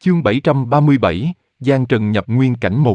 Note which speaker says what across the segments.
Speaker 1: Chương 737, Giang Trần nhập nguyên cảnh 1.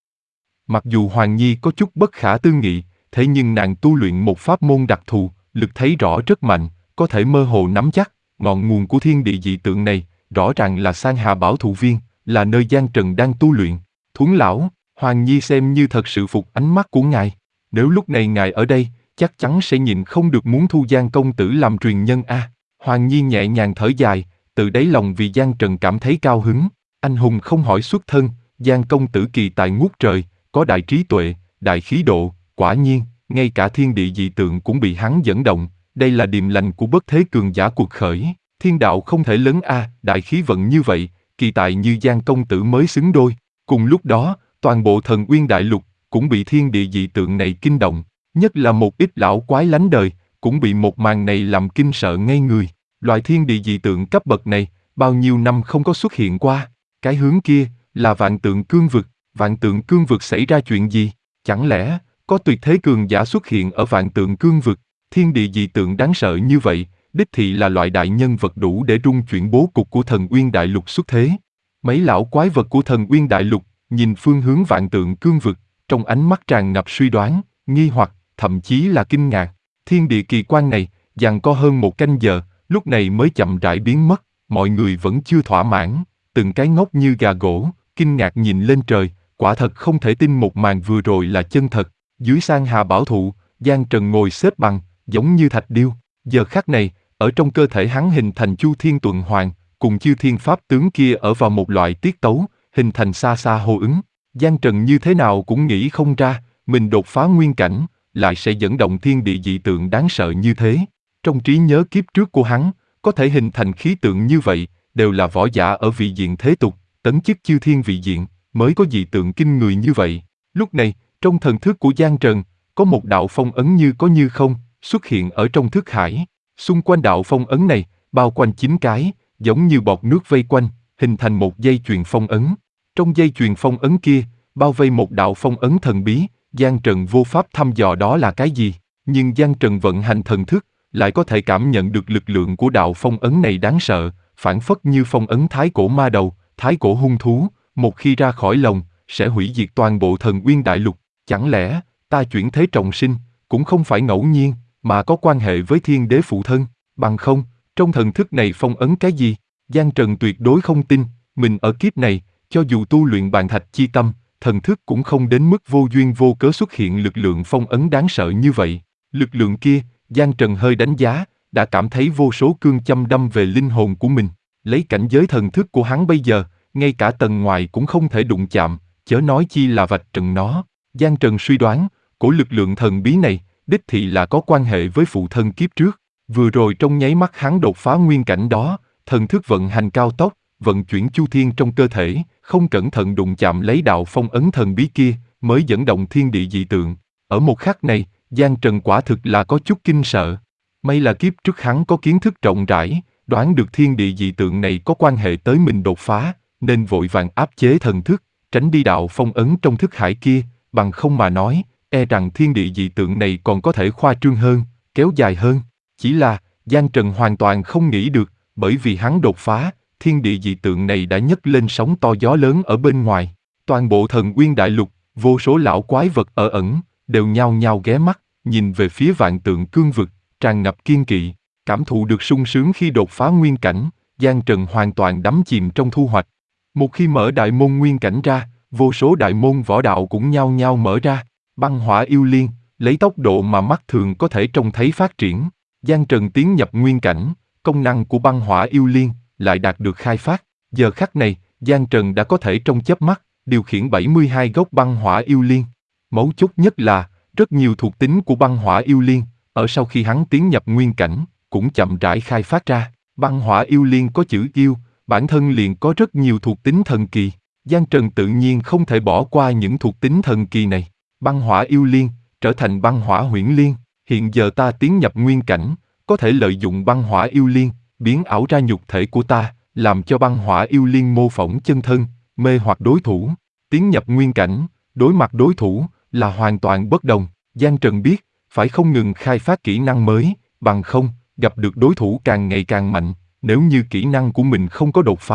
Speaker 1: Mặc dù Hoàng Nhi có chút bất khả tư nghị, thế nhưng nàng tu luyện một pháp môn đặc thù, lực thấy rõ rất mạnh, có thể mơ hồ nắm chắc, ngọn nguồn của thiên địa dị tượng này, rõ ràng là Sang Hà Bảo Thụ Viên, là nơi Giang Trần đang tu luyện. Thuấn lão, Hoàng Nhi xem như thật sự phục ánh mắt của ngài. Nếu lúc này ngài ở đây, chắc chắn sẽ nhịn không được muốn thu Giang công tử làm truyền nhân a. Hoàng Nhi nhẹ nhàng thở dài, từ đáy lòng vì Giang Trần cảm thấy cao hứng. Anh hùng không hỏi xuất thân, Giang công tử kỳ tài ngút trời, có đại trí tuệ, đại khí độ, quả nhiên, ngay cả thiên địa dị tượng cũng bị hắn dẫn động, đây là điềm lành của bất thế cường giả cuộc khởi. Thiên đạo không thể lớn a, đại khí vận như vậy, kỳ tài như Giang công tử mới xứng đôi. Cùng lúc đó, toàn bộ Thần Uyên Đại Lục cũng bị thiên địa dị tượng này kinh động, nhất là một ít lão quái lánh đời, cũng bị một màn này làm kinh sợ ngây người. Loại thiên địa dị tượng cấp bậc này, bao nhiêu năm không có xuất hiện qua. Cái hướng kia, là Vạn Tượng Cương Vực. Vạn Tượng Cương Vực xảy ra chuyện gì? Chẳng lẽ, có tuyệt thế cường giả xuất hiện ở Vạn Tượng Cương Vực? Thiên địa dị tượng đáng sợ như vậy, đích thị là loại đại nhân vật đủ để rung chuyển bố cục của Thần Uyên Đại Lục xuất thế. Mấy lão quái vật của Thần Uyên Đại Lục, nhìn phương hướng Vạn Tượng Cương Vực, trong ánh mắt tràn ngập suy đoán, nghi hoặc, thậm chí là kinh ngạc. Thiên địa kỳ quan này, giằng co hơn một canh giờ, lúc này mới chậm rãi biến mất, mọi người vẫn chưa thỏa mãn, từng cái ngốc như gà gỗ, kinh ngạc nhìn lên trời, quả thật không thể tin một màn vừa rồi là chân thật. Dưới Sang Hà Bảo Thụ, Giang Trần ngồi xếp bằng, giống như thạch điêu. Giờ khắc này, ở trong cơ thể hắn hình thành Chu Thiên Tuần Hoàn, cùng Chư Thiên Pháp tướng kia ở vào một loại tiết tấu, hình thành xa xa hô ứng. Giang Trần như thế nào cũng nghĩ không ra, mình đột phá nguyên cảnh, lại sẽ dẫn động thiên địa dị tượng đáng sợ như thế. Trong trí nhớ kiếp trước của hắn, có thể hình thành khí tượng như vậy, đều là võ giả ở vị diện thế tục, tấn chức chư thiên vị diện, mới có dị tượng kinh người như vậy. Lúc này, trong thần thức của Giang Trần, có một đạo phong ấn như có như không, xuất hiện ở trong thức hải. Xung quanh đạo phong ấn này, bao quanh 9 cái, giống như bọt nước vây quanh, hình thành một dây chuyền phong ấn. Trong dây chuyền phong ấn kia, bao vây một đạo phong ấn thần bí, Giang Trần vô pháp thăm dò đó là cái gì, nhưng Giang Trần vận hành thần thức, lại có thể cảm nhận được lực lượng của đạo phong ấn này đáng sợ, phản phất như phong ấn thái cổ ma đầu, thái cổ hung thú, một khi ra khỏi lồng, sẽ hủy diệt toàn bộ Thần Uyên Đại Lục. Chẳng lẽ, ta chuyển thế trọng sinh, cũng không phải ngẫu nhiên, mà có quan hệ với thiên đế phụ thân, bằng không, trong thần thức này phong ấn cái gì? Giang Trần tuyệt đối không tin, mình ở kiếp này, cho dù tu luyện bàn thạch chi tâm, thần thức cũng không đến mức vô duyên vô cớ xuất hiện lực lượng phong ấn đáng sợ như vậy. Lực lượng kia, Giang Trần hơi đánh giá, đã cảm thấy vô số cương châm đâm về linh hồn của mình. Lấy cảnh giới thần thức của hắn bây giờ, ngay cả tầng ngoài cũng không thể đụng chạm, chớ nói chi là vạch trần nó. Giang Trần suy đoán, của lực lượng thần bí này, đích thị là có quan hệ với phụ thân kiếp trước. Vừa rồi trong nháy mắt hắn đột phá nguyên cảnh đó, thần thức vận hành cao tốc, vận chuyển chu thiên trong cơ thể, không cẩn thận đụng chạm lấy đạo phong ấn thần bí kia, mới dẫn động thiên địa dị tượng. Ở một khắc này, Giang Trần quả thực là có chút kinh sợ. May là kiếp trước hắn có kiến thức rộng rãi, đoán được thiên địa dị tượng này có quan hệ tới mình đột phá, nên vội vàng áp chế thần thức, tránh đi đạo phong ấn trong thức hải kia, bằng không mà nói, e rằng thiên địa dị tượng này còn có thể khoa trương hơn, kéo dài hơn. Chỉ là, Giang Trần hoàn toàn không nghĩ được, bởi vì hắn đột phá, thiên địa dị tượng này đã nhấc lên sóng to gió lớn ở bên ngoài. Toàn bộ Thần Uyên Đại Lục, vô số lão quái vật ở ẩn, đều nhao nhao ghé mắt, nhìn về phía Vạn Tượng Cương Vực, tràn ngập kiên kỵ, cảm thụ được sung sướng khi đột phá nguyên cảnh, Giang Trần hoàn toàn đắm chìm trong thu hoạch. Một khi mở đại môn nguyên cảnh ra, vô số đại môn võ đạo cũng nhao nhao mở ra. Băng hỏa yêu liên, lấy tốc độ mà mắt thường có thể trông thấy phát triển. Giang Trần tiến nhập nguyên cảnh, công năng của băng hỏa yêu liên lại đạt được khai phát. Giờ khắc này, Giang Trần đã có thể trong chớp mắt điều khiển 72 gốc băng hỏa yêu liên. Mấu chốt nhất là, rất nhiều thuộc tính của băng hỏa yêu liên, ở sau khi hắn tiến nhập nguyên cảnh, cũng chậm rãi khai phát ra. Băng hỏa yêu liên có chữ yêu, bản thân liền có rất nhiều thuộc tính thần kỳ. Giang Trần tự nhiên không thể bỏ qua những thuộc tính thần kỳ này. Băng hỏa yêu liên, trở thành băng hỏa huyễn liên. Hiện giờ ta tiến nhập nguyên cảnh, có thể lợi dụng băng hỏa yêu liên, biến ảo ra nhục thể của ta, làm cho băng hỏa yêu liên mô phỏng chân thân, mê hoặc đối thủ. Tiến nhập nguyên cảnh, đối mặt đối thủ, là hoàn toàn bất đồng. Giang Trần biết, phải không ngừng khai phát kỹ năng mới, bằng không, gặp được đối thủ càng ngày càng mạnh. Nếu như kỹ năng của mình không có đột phá,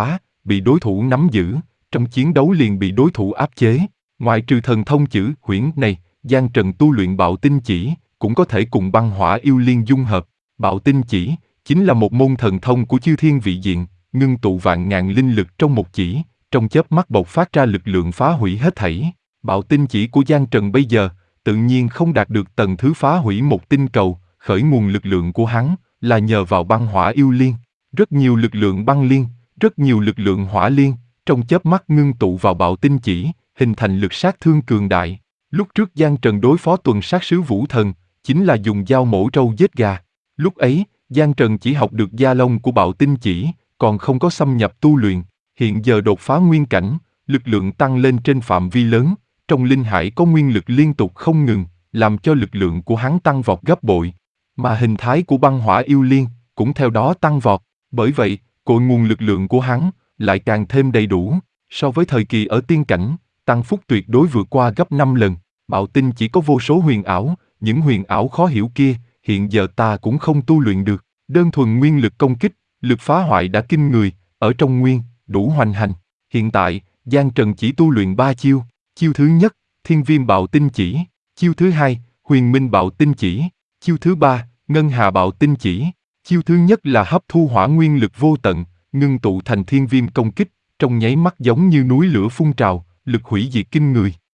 Speaker 1: bị đối thủ nắm giữ, trong chiến đấu liền bị đối thủ áp chế. Ngoại trừ thần thông chữ huyễn này, Giang Trần tu luyện bạo tinh chỉ, cũng có thể cùng băng hỏa yêu liên dung hợp. Bạo tinh chỉ chính là một môn thần thông của chư thiên vị diện, ngưng tụ vạn ngàn linh lực trong một chỉ, trong chớp mắt bộc phát ra lực lượng phá hủy hết thảy. Bạo tinh chỉ của Giang Trần bây giờ, tự nhiên không đạt được tầng thứ phá hủy một tinh cầu, khởi nguồn lực lượng của hắn là nhờ vào băng hỏa yêu liên. Rất nhiều lực lượng băng liên, rất nhiều lực lượng hỏa liên, trong chớp mắt ngưng tụ vào bạo tinh chỉ, hình thành lực sát thương cường đại. Lúc trước Giang Trần đối phó tuần sát sứ Vũ Thần, chính là dùng dao mổ trâu giết gà. Lúc ấy, Giang Trần chỉ học được gia lông của bạo tinh chỉ, còn không có xâm nhập tu luyện. Hiện giờ đột phá nguyên cảnh, lực lượng tăng lên trên phạm vi lớn, trong linh hải có nguyên lực liên tục không ngừng, làm cho lực lượng của hắn tăng vọt gấp bội. Mà hình thái của băng hỏa yêu liên cũng theo đó tăng vọt. Bởi vậy, cội nguồn lực lượng của hắn lại càng thêm đầy đủ. So với thời kỳ ở tiên cảnh, tăng phúc tuyệt đối vượt qua gấp 5 lần. Bạo tinh chỉ có vô số huyền ảo, những huyền ảo khó hiểu kia, hiện giờ ta cũng không tu luyện được. Đơn thuần nguyên lực công kích, lực phá hoại đã kinh người, ở trong nguyên, đủ hoành hành. Hiện tại, Giang Trần chỉ tu luyện 3 chiêu. Chiêu thứ nhất, Thiên Viêm Bạo Tinh Chỉ. Chiêu thứ hai, Huyền Minh Bạo Tinh Chỉ. Chiêu thứ ba, Ngân Hà Bạo Tinh Chỉ. Chiêu thứ nhất là hấp thu hỏa nguyên lực vô tận, ngưng tụ thành thiên viêm công kích, trong nháy mắt giống như núi lửa phun trào, lực hủy diệt kinh người.